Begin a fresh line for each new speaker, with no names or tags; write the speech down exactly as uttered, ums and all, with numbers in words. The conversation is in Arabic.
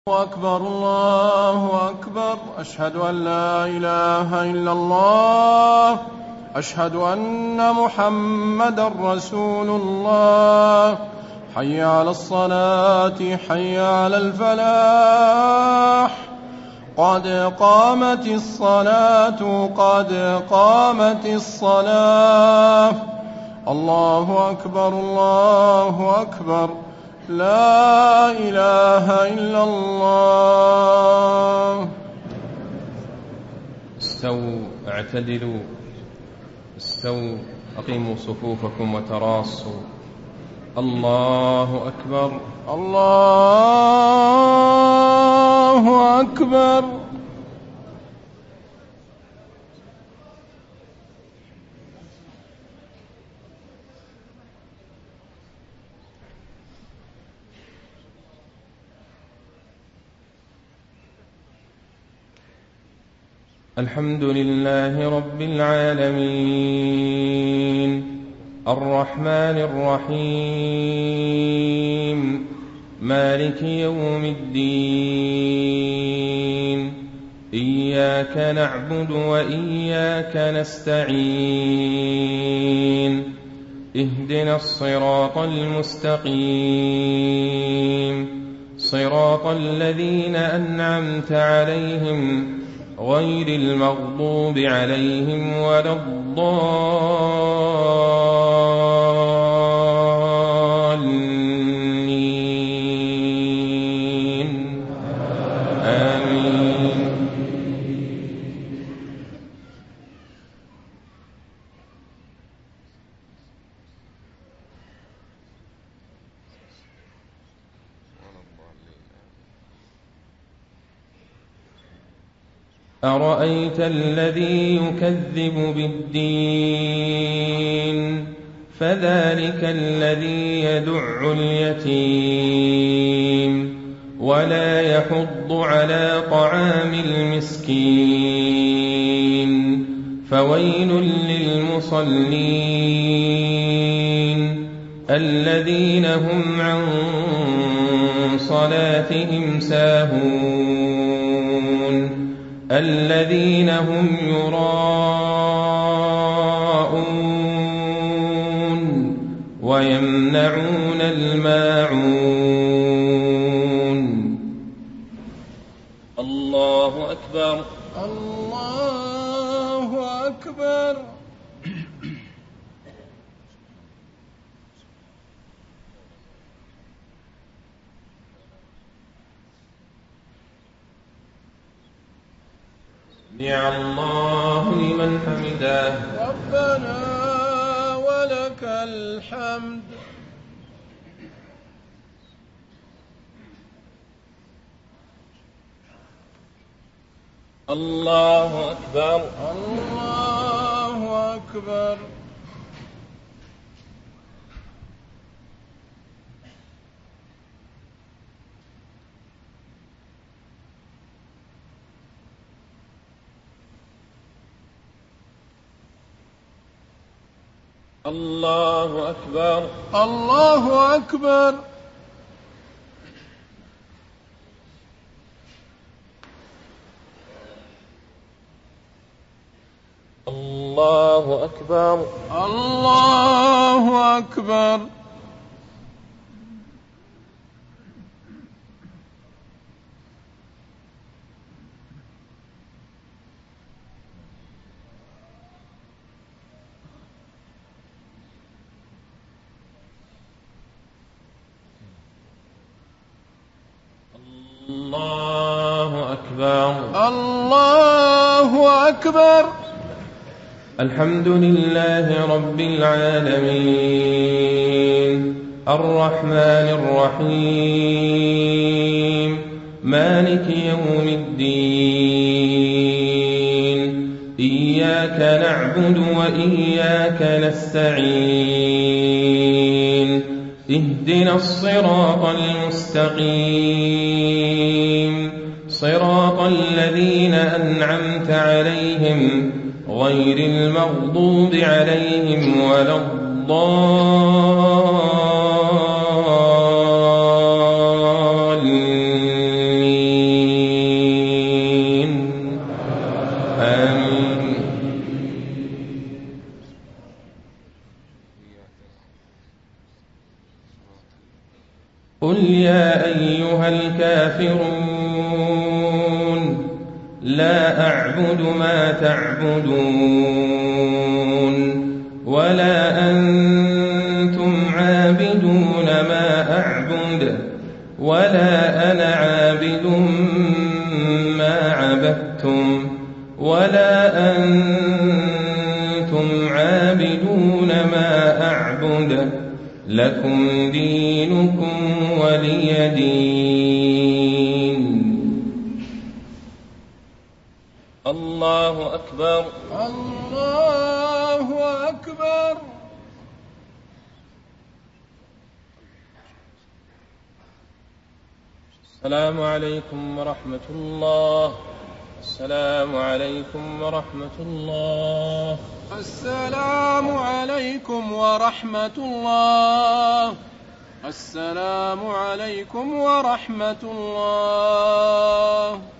أكبر الله أكبر. أشهد أن لا إله إلا الله. أشهد أن محمدا رسول الله. حي على الصلاة حي على الفلاح. قد قامت الصلاة قد قامت الصلاة. الله أكبر الله أكبر. لا إله إلا الله.
استووا اعتدلوا استووا أقيموا صفوفكم وتراصوا. الله أكبر
الله أكبر.
الحمد لله رب العالمين الرحمن الرحيم مالك يوم الدين. إياك نعبد وإياك نستعين. اهدنا الصراط المستقيم صراط الذين أنعمت عليهم غير المغضوب عليهم ولا الضالين. آمين. أرأيت الذي يكذب بالدين فذلك الذي يدع اليتيم ولا يحض على طعام المسكين. فويل للمصلين الذين هم عن صلاتهم ساهون الذين هم يراءون ويمنعون الماعون. الله أكبر
الله أكبر.
سمع الله لمن حمده.
ربنا ولك الحمد.
الله أكبر
الله أكبر.
الله أكبر
الله أكبر.
الله أكبر
الله أكبر.
الله أكبر
الله أكبر.
الحمد لله رب العالمين الرحمن الرحيم مالك يوم الدين. إياك نعبد وإياك نستعين. اهدنا الصراط المستقيم صراط الذين أنعمت عليهم غير المغضوب عليهم ولا الضالين. كافرون لا أعبد ما تعبدون ولا أنتم عابدون ما أعبد ولا أنا عابد ما عبدتم ولا أنتم عابدون ما أعبد لكم دينكم ولي دين. الله أكبر.
الله أكبر.
السلام عليكم ورحمة الله. السلام عليكم ورحمة الله.
السلام عليكم ورحمة الله. السلام عليكم ورحمة الله.